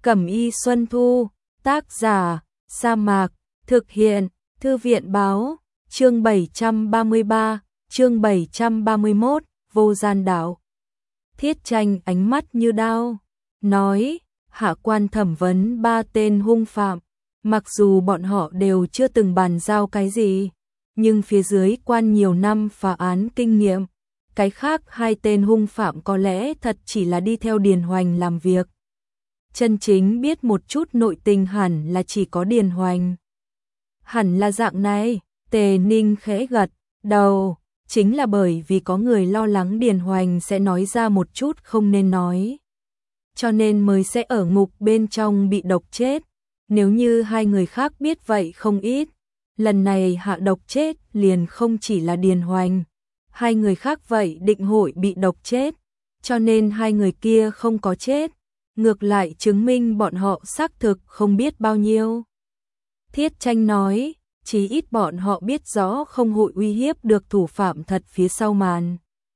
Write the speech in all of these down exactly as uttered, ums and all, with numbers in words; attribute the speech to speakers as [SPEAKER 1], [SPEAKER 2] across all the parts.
[SPEAKER 1] Cẩm y Xuân Thu, tác giả, Sa Mạc, thực hiện, Thư viện báo, chương bảy trăm ba mươi ba, chương bảy trăm ba mươi mốt, vô gian đạo. Thiết Tranh ánh mắt như đao, nói, hạ quan thẩm vấn ba tên hung phạm, mặc dù bọn họ đều chưa từng bàn giao cái gì, nhưng phía dưới quan nhiều năm phá án kinh nghiệm, cái khác hai tên hung phạm có lẽ thật chỉ là đi theo Điền Hoành làm việc. Chân chính biết một chút nội tình hẳn là chỉ có Điền Hoành. Hẳn là dạng này, Tề Ninh khẽ gật đầu, chính là bởi vì có người lo lắng Điền Hoành sẽ nói ra một chút không nên nói. Cho nên mới sẽ ở ngục bên trong bị độc chết, nếu như hai người khác biết vậy không ít. Lần này hạ độc chết liền không chỉ là Điền Hoành, hai người khác vậy định hội bị độc chết, cho nên hai người kia không có chết, ngược lại chứng minh bọn họ xác thực không biết bao nhiêu. Thiết Tranh nói, chí ít bọn họ biết rõ không hội uy hiếp được thủ phạm thật phía sau màn.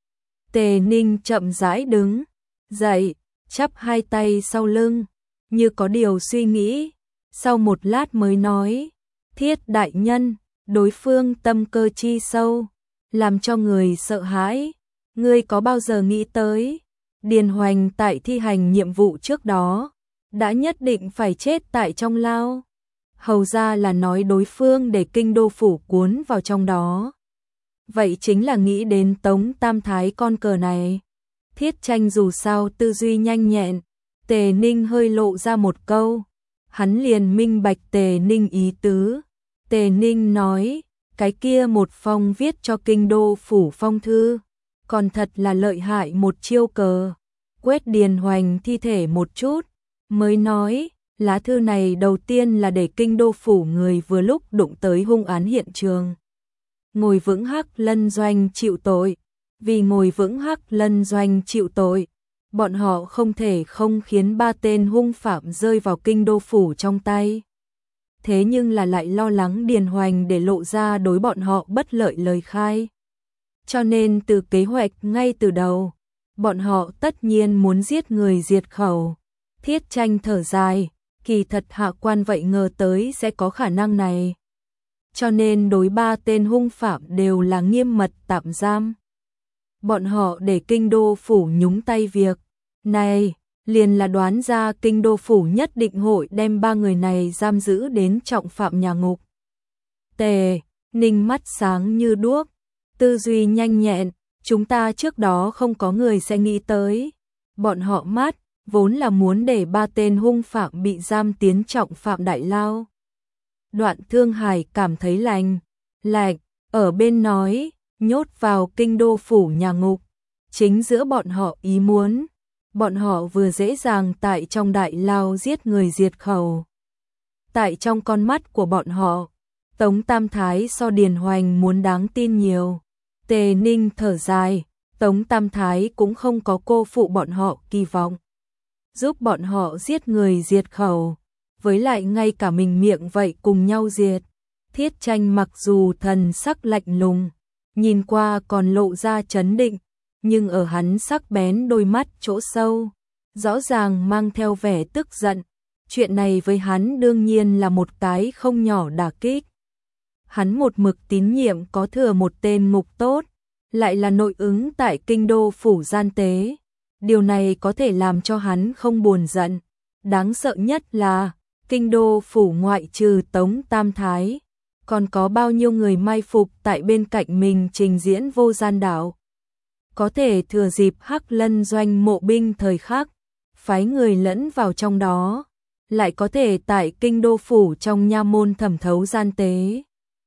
[SPEAKER 1] Tề Ninh chậm rãi đứng dậy, chắp hai tay sau lưng, như có điều suy nghĩ, sau một lát mới nói, Thiết đại nhân, đối phương tâm cơ chi sâu, làm cho người sợ hãi, ngươi có bao giờ nghĩ tới, Điền Hoành tại thi hành nhiệm vụ trước đó, đã nhất định phải chết tại trong lao. Hầu ra là nói đối phương để kinh đô phủ cuốn vào trong đó. Vậy chính là nghĩ đến Tống Tam Thái con cờ này. Thiết Tranh dù sao tư duy nhanh nhẹn, Tề Ninh hơi lộ ra một câu, hắn liền minh bạch Tề Ninh ý tứ. Tề Ninh nói, cái kia một phong viết cho kinh đô phủ phong thư, còn thật là lợi hại một chiêu cờ, quét Điền Hoành thi thể một chút, mới nói, lá thư này đầu tiên là để kinh đô phủ người vừa lúc đụng tới hung án hiện trường. Ngồi vững Hắc Lân Doanh chịu tội, vì ngồi vững Hắc Lân Doanh chịu tội, bọn họ không thể không khiến ba tên hung phạm rơi vào kinh đô phủ trong tay. Thế nhưng là lại lo lắng Điền Hoành để lộ ra đối bọn họ bất lợi lời khai. Cho nên từ kế hoạch ngay từ đầu, bọn họ tất nhiên muốn giết người diệt khẩu. Thiết Tranh thở dài, kỳ thật hạ quan vậy ngờ tới sẽ có khả năng này. Cho nên đối ba tên hung phạm đều là nghiêm mật tạm giam. Bọn họ để kinh đô phủ nhúng tay việc này, liền là đoán ra kinh đô phủ nhất định hội đem ba người này giam giữ đến trọng phạm nhà ngục. Tề Ninh mắt sáng như đuốc, tư duy nhanh nhẹn, chúng ta trước đó không có người sẽ nghĩ tới. Bọn họ mắt, vốn là muốn để ba tên hung phạm bị giam tiến trọng phạm đại lao. Đoạn Thương Hải cảm thấy lành, lạnh, ở bên nói, nhốt vào kinh đô phủ nhà ngục. Chính giữa bọn họ ý muốn, bọn họ vừa dễ dàng tại trong đại lao giết người diệt khẩu. Tại trong con mắt của bọn họ, Tống Tam Thái so Điền Hoành muốn đáng tin nhiều. Tề Ninh thở dài, Tống Tam Thái cũng không có cô phụ bọn họ kỳ vọng, giúp bọn họ giết người diệt khẩu, với lại ngay cả mình miệng vậy cùng nhau diệt. Thiết Tranh mặc dù thần sắc lạnh lùng, nhìn qua còn lộ ra trấn định, nhưng ở hắn sắc bén đôi mắt chỗ sâu, rõ ràng mang theo vẻ tức giận. Chuyện này với hắn đương nhiên là một cái không nhỏ đả kích. Hắn một mực tín nhiệm có thừa một tên ngục tốt, lại là nội ứng tại kinh đô phủ gian tế. Điều này có thể làm cho hắn không buồn giận. Đáng sợ nhất là, kinh đô phủ ngoại trừ Tống Tam Thái, còn có bao nhiêu người mai phục tại bên cạnh mình trình diễn vô gian đạo. Có thể thừa dịp Hắc Lân Doanh mộ binh thời khắc, phái người lẫn vào trong đó, lại có thể tại kinh đô phủ trong nha môn thẩm thấu gian tế.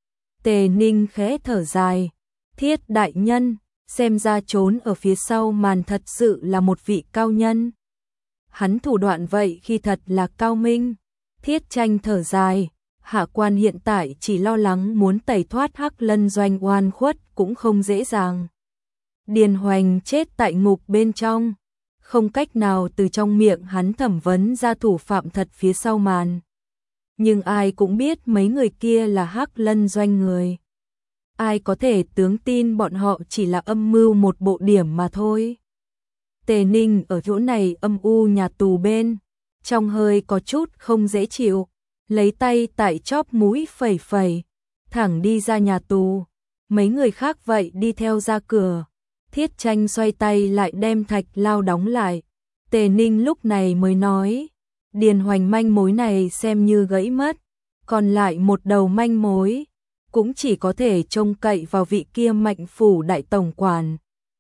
[SPEAKER 1] Tề Ninh khẽ thở dài, Thiết đại nhân, xem ra trốn ở phía sau màn thật sự là một vị cao nhân. Hắn thủ đoạn vậy khi thật là cao minh. Thiết Tranh thở dài, hạ quan hiện tại chỉ lo lắng muốn tẩy thoát Hắc Lân Doanh oan khuất cũng không dễ dàng. Điền Hoành chết tại ngục bên trong, không cách nào từ trong miệng hắn thẩm vấn ra thủ phạm thật phía sau màn. Nhưng ai cũng biết mấy người kia là Hắc Lân Doanh người. Ai có thể tướng tin bọn họ chỉ là âm mưu một bộ điểm mà thôi. Tề Ninh ở chỗ này âm u nhà tù bên trong hơi có chút không dễ chịu, lấy tay tại chóp mũi phẩy phẩy, thẳng đi ra nhà tù. Mấy người khác vậy đi theo ra cửa. Thiết Tranh xoay tay lại đem thạch lao đóng lại. Tề Ninh lúc này mới nói, Điền Hoành manh mối này xem như gãy mất, còn lại một đầu manh mối, cũng chỉ có thể trông cậy vào vị kia Mạnh phủ đại tổng quản.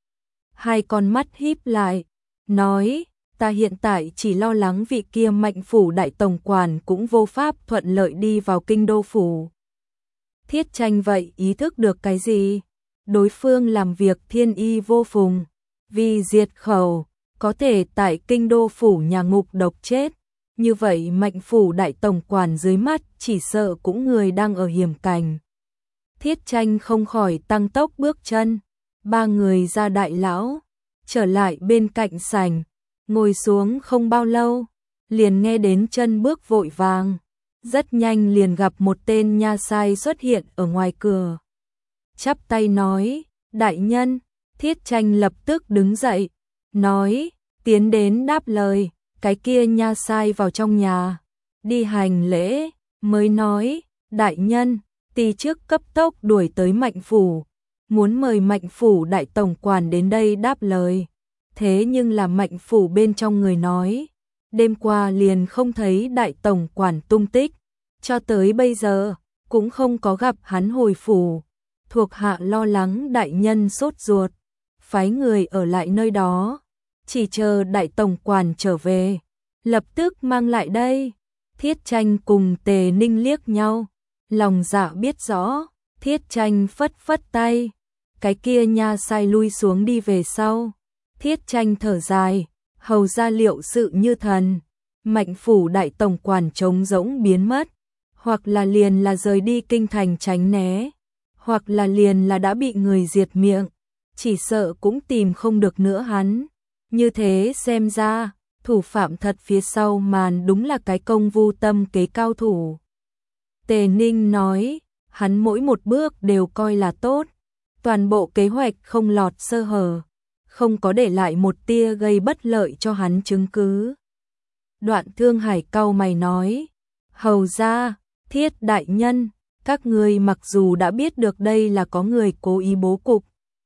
[SPEAKER 1] Hai con mắt híp lại, nói, ta hiện tại chỉ lo lắng vị kia Mạnh phủ đại tổng quản cũng vô pháp thuận lợi đi vào kinh đô phủ. Thiết Tranh vậy ý thức được cái gì? Đối phương làm việc thiên y vô phùng, vì diệt khẩu, có thể tại kinh đô phủ nhà ngục độc chết. Như vậy Mạnh phủ đại tổng quản dưới mắt chỉ sợ cũng người đang ở hiểm cảnh. Thiết Tranh không khỏi tăng tốc bước chân. Ba người ra đại lão, trở lại bên cạnh sảnh, ngồi xuống không bao lâu, liền nghe đến chân bước vội vàng. Rất nhanh liền gặp một tên nha sai xuất hiện ở ngoài cửa. Chắp tay nói, đại nhân. Thiết Tranh lập tức đứng dậy, nói, tiến đến đáp lời. Cái kia nha sai vào trong nhà, đi hành lễ, mới nói, đại nhân, tỳ trước cấp tốc đuổi tới Mạnh phủ, muốn mời Mạnh phủ đại tổng quản đến đây đáp lời. Thế nhưng là Mạnh phủ bên trong người nói, đêm qua liền không thấy đại tổng quản tung tích, cho tới bây giờ cũng không có gặp hắn hồi phủ. Thuộc hạ lo lắng đại nhân sốt ruột, phái người ở lại nơi đó, chỉ chờ đại tổng quản trở về, lập tức mang lại đây. Thiết Tranh cùng Tề Ninh liếc nhau, lòng dạ biết rõ. Thiết Tranh phất phất tay, cái kia nha sai lui xuống đi về sau. Thiết Tranh thở dài, hầu ra liệu sự như thần. Mạnh phủ đại tổng quản trống rỗng biến mất, hoặc là liền là rời đi kinh thành tránh né, hoặc là liền là đã bị người diệt miệng, chỉ sợ cũng tìm không được nữa hắn. Như thế xem ra, thủ phạm thật phía sau màn đúng là cái công vu tâm kế cao thủ. Tề Ninh nói, hắn mỗi một bước đều coi là tốt, toàn bộ kế hoạch không lọt sơ hở, không có để lại một tia gây bất lợi cho hắn chứng cứ. Đoạn Thương Hải cau mày nói, hầu ra, Thiết đại nhân, các ngươi mặc dù đã biết được đây là có người cố ý bố cục,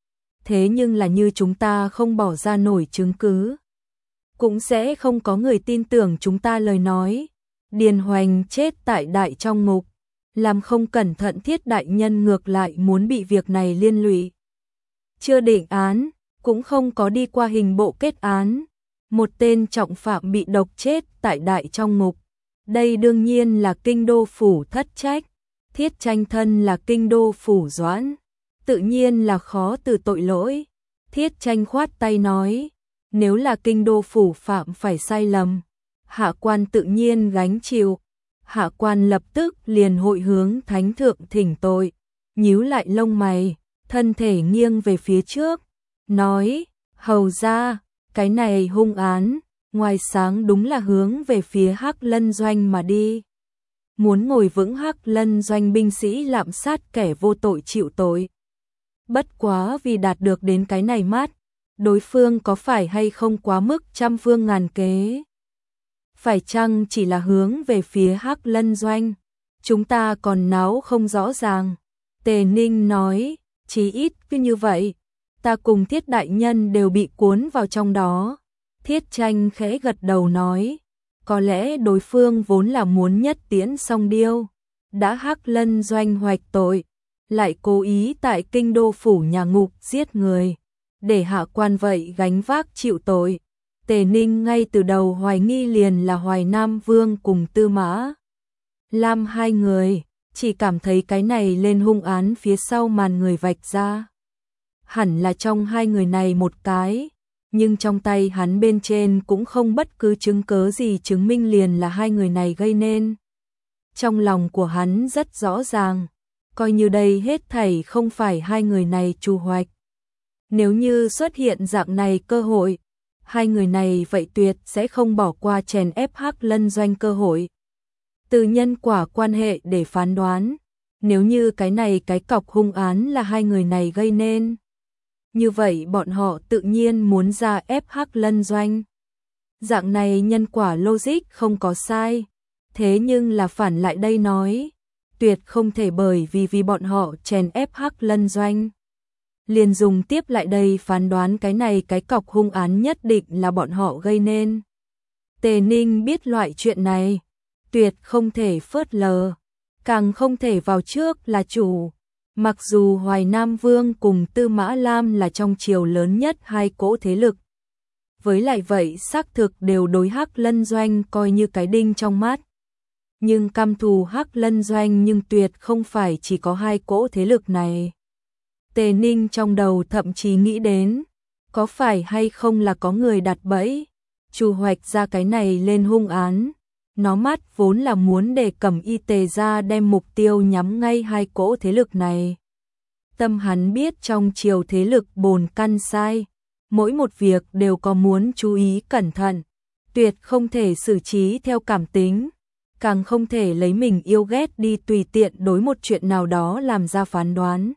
[SPEAKER 1] thế nhưng là như chúng ta không bỏ ra nổi chứng cứ, cũng sẽ không có người tin tưởng chúng ta lời nói. Điền Hoành chết tại đại trong ngục, làm không cẩn thận Thiết đại nhân ngược lại muốn bị việc này liên lụy. Chưa định án, cũng không có đi qua hình bộ kết án, một tên trọng phạm bị độc chết tại đại trong ngục. Đây đương nhiên là kinh đô phủ thất trách. Thiết Tranh thân là kinh đô phủ doãn, tự nhiên là khó từ tội lỗi. Thiết Tranh khoát tay nói, nếu là kinh đô phủ phạm phải sai lầm, hạ quan tự nhiên gánh chịu. Hạ quan lập tức liền hội hướng thánh thượng thỉnh tội, nhíu lại lông mày, thân thể nghiêng về phía trước, nói, hầu ra, cái này hung án, ngoài sáng đúng là hướng về phía Hắc Lân Doanh mà đi. Muốn ngồi vững Hắc Lân Doanh binh sĩ lạm sát kẻ vô tội chịu tội. Bất quá vì đạt được đến cái này mắt, đối phương có phải hay không quá mức trăm phương ngàn kế? Phải chăng chỉ là hướng về phía Hắc Lân Doanh? Chúng ta còn náo không rõ ràng. Tề Ninh nói, chí ít cứ như vậy, ta cùng Thiết đại nhân đều bị cuốn vào trong đó. Thiết Tranh khẽ gật đầu nói, có lẽ đối phương vốn là muốn nhất tiễn song điêu, đã Hắc Lân Doanh hoạch tội, lại cố ý tại kinh đô phủ nhà ngục giết người, để hạ quan vậy gánh vác chịu tội. Tề Ninh ngay từ đầu hoài nghi liền là Hoài Nam Vương cùng Tư Mã Lam hai người, chỉ cảm thấy cái này lên hung án phía sau màn người vạch ra. Hẳn là trong hai người này một cái, nhưng trong tay hắn bên trên cũng không bất cứ chứng cớ gì chứng minh liền là hai người này gây nên. Trong lòng của hắn rất rõ ràng, coi như đây hết thảy không phải hai người này trù hoạch. Nếu như xuất hiện dạng này cơ hội, hai người này vậy tuyệt sẽ không bỏ qua chèn ép Hắc Lân Doanh cơ hội. Từ nhân quả quan hệ để phán đoán, nếu như cái này cái cọc hung án là hai người này gây nên, như vậy bọn họ tự nhiên muốn ra ép Hắc Lân Doanh. Dạng này nhân quả logic không có sai, thế nhưng là phản lại đây nói, tuyệt không thể bởi vì vì bọn họ chèn ép Hắc Lân Doanh. Liền dùng tiếp lại đây phán đoán cái này cái cọc hung án nhất định là bọn họ gây nên. Tề Ninh biết loại chuyện này, tuyệt không thể phớt lờ, càng không thể vào trước là chủ. Mặc dù Hoài Nam Vương cùng Tư Mã Lam là trong triều lớn nhất hai cỗ thế lực, với lại vậy xác thực đều đối Hắc Lân Doanh coi như cái đinh trong mắt. Nhưng căm thù Hắc Lân Doanh nhưng tuyệt không phải chỉ có hai cỗ thế lực này. Tề Ninh trong đầu thậm chí nghĩ đến, có phải hay không là có người đặt bẫy, chủ hoạch ra cái này lên hung án. Nó mắt vốn là muốn để Cẩm Y Tề ra đem mục tiêu nhắm ngay hai cỗ thế lực này. Tâm hắn biết trong triều thế lực bồn căn sai, mỗi một việc đều có muốn chú ý cẩn thận, tuyệt không thể xử trí theo cảm tính, càng không thể lấy mình yêu ghét đi tùy tiện đối một chuyện nào đó làm ra phán đoán.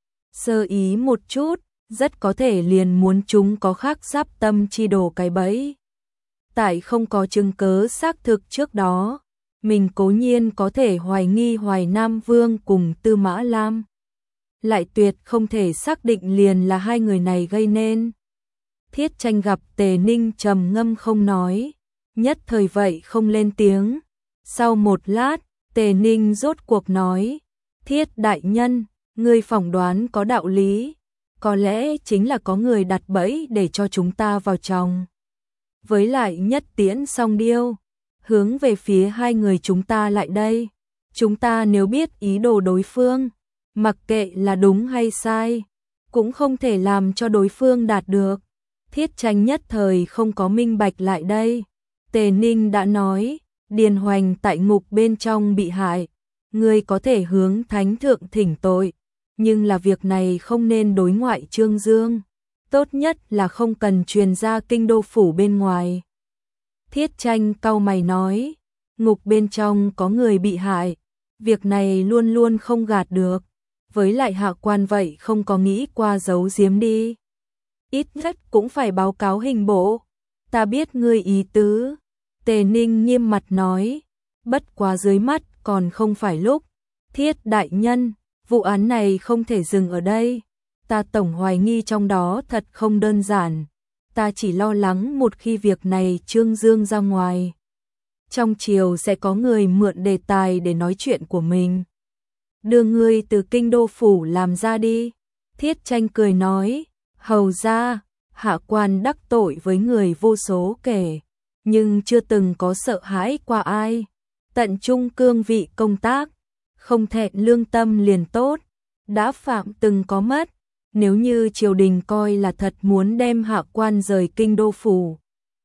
[SPEAKER 1] Sơ ý một chút, rất có thể liền muốn chúng có khác giáp tâm chi đổ cái bẫy. Tại không có chứng cứ xác thực trước đó, mình cố nhiên có thể hoài nghi Hoài Nam Vương cùng Tư Mã Lam. Lại tuyệt không thể xác định liền là hai người này gây nên. Thiết Tranh gặp Tề Ninh trầm ngâm không nói, nhất thời vậy không lên tiếng. Sau một lát, Tề Ninh rốt cuộc nói, Thiết đại nhân, ngươi phỏng đoán có đạo lý, có lẽ chính là có người đặt bẫy để cho chúng ta vào trong. Với lại nhất tiễn song điêu, hướng về phía hai người chúng ta lại đây. Chúng ta nếu biết ý đồ đối phương, mặc kệ là đúng hay sai, cũng không thể làm cho đối phương đạt được. Thiết Tranh nhất thời không có minh bạch lại đây. Tề Ninh đã nói, Điền Hoành tại ngục bên trong bị hại, ngươi có thể hướng thánh thượng thỉnh tội, nhưng là việc này không nên đối ngoại trương dương. Tốt nhất là không cần truyền ra kinh đô phủ bên ngoài. Thiết Tranh cau mày nói, ngục bên trong có người bị hại, việc này luôn luôn không gạt được, với lại hạ quan vậy không có nghĩ qua giấu giếm đi. Ít nhất cũng phải báo cáo hình bộ, ta biết ngươi ý tứ. Tề Ninh nghiêm mặt nói, bất quá dưới mắt còn không phải lúc. Thiết đại nhân, vụ án này không thể dừng ở đây. Ta tổng hoài nghi trong đó thật không đơn giản. Ta chỉ lo lắng một khi việc này trương dương ra ngoài, trong triều sẽ có người mượn đề tài để nói chuyện của mình. Đưa ngươi từ kinh đô phủ làm ra đi. Thiết Tranh cười nói, hầu ra, hạ quan đắc tội với người vô số kể, nhưng chưa từng có sợ hãi qua ai. Tận trung cương vị công tác, không thẹn lương tâm liền tốt. Đã phạm từng có mất. Nếu như triều đình coi là thật muốn đem hạ quan rời kinh đô phủ,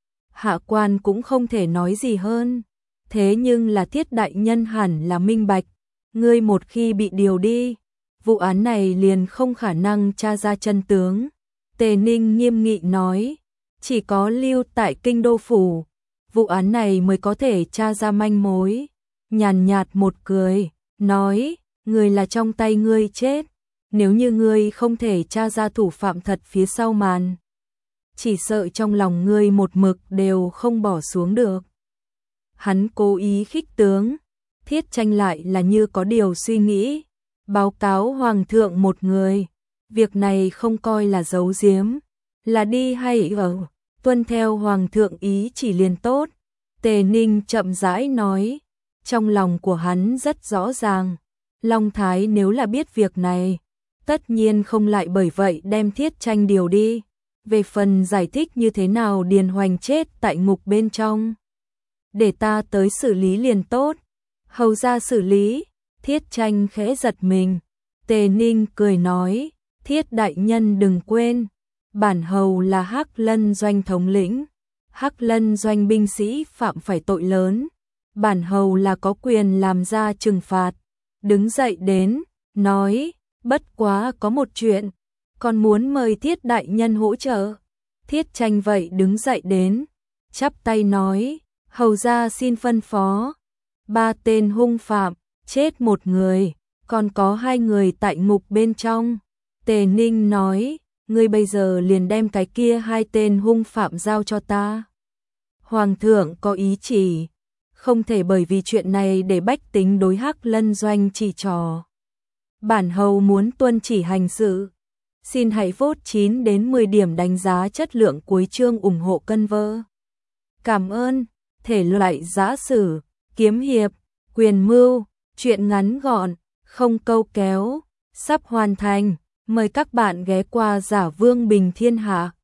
[SPEAKER 1] hạ quan cũng không thể nói gì hơn. Thế nhưng là Thiết đại nhân hẳn là minh bạch, ngươi một khi bị điều đi, vụ án này liền không khả năng tra ra chân tướng. Tề Ninh nghiêm nghị nói, chỉ có lưu tại kinh đô phủ, vụ án này mới có thể tra ra manh mối. Nhàn nhạt một cười, nói, người là trong tay ngươi chết. Nếu như ngươi không thể tra ra thủ phạm thật phía sau màn, chỉ sợ trong lòng ngươi một mực đều không bỏ xuống được. Hắn cố ý khích tướng. Thiết Tranh lại là như có điều suy nghĩ, báo cáo hoàng thượng một người, việc này không coi là giấu giếm, là đi hay ở, tuân theo hoàng thượng ý chỉ liền tốt. Tề Ninh chậm rãi nói, trong lòng của hắn rất rõ ràng, Long Thái nếu là biết việc này, tất nhiên không lại bởi vậy đem Thiết Tranh điều đi. Về phần giải thích như thế nào Điền Hoành chết tại ngục bên trong, để ta tới xử lý liền tốt. Hầu ra xử lý. Thiết Tranh khẽ giật mình. Tề Ninh cười nói, Thiết đại nhân đừng quên, bản hầu là Hắc Lân Doanh thống lĩnh. Hắc Lân Doanh binh sĩ phạm phải tội lớn, bản hầu là có quyền làm ra trừng phạt. Đứng dậy đến, nói, bất quá có một chuyện, còn muốn mời Thiết đại nhân hỗ trợ. Thiết Tranh vậy đứng dậy đến, chắp tay nói, hầu ra xin phân phó. Ba tên hung phạm, chết một người, còn có hai người tại ngục bên trong. Tề Ninh nói, ngươi bây giờ liền đem cái kia hai tên hung phạm giao cho ta. Hoàng thượng có ý chỉ, không thể bởi vì chuyện này để bách tính đối Hắc Lân doanh chỉ trò. Bản hầu muốn tuân chỉ hành sự. Xin hãy vote chín đến mười điểm đánh giá chất lượng cuối chương ủng hộ cân vơ. Cảm ơn. Thể loại giã sử, kiếm hiệp, quyền mưu, truyện ngắn gọn, không câu kéo, sắp hoàn thành. Mời các bạn ghé qua Giả Vương Bình Thiên Hạ.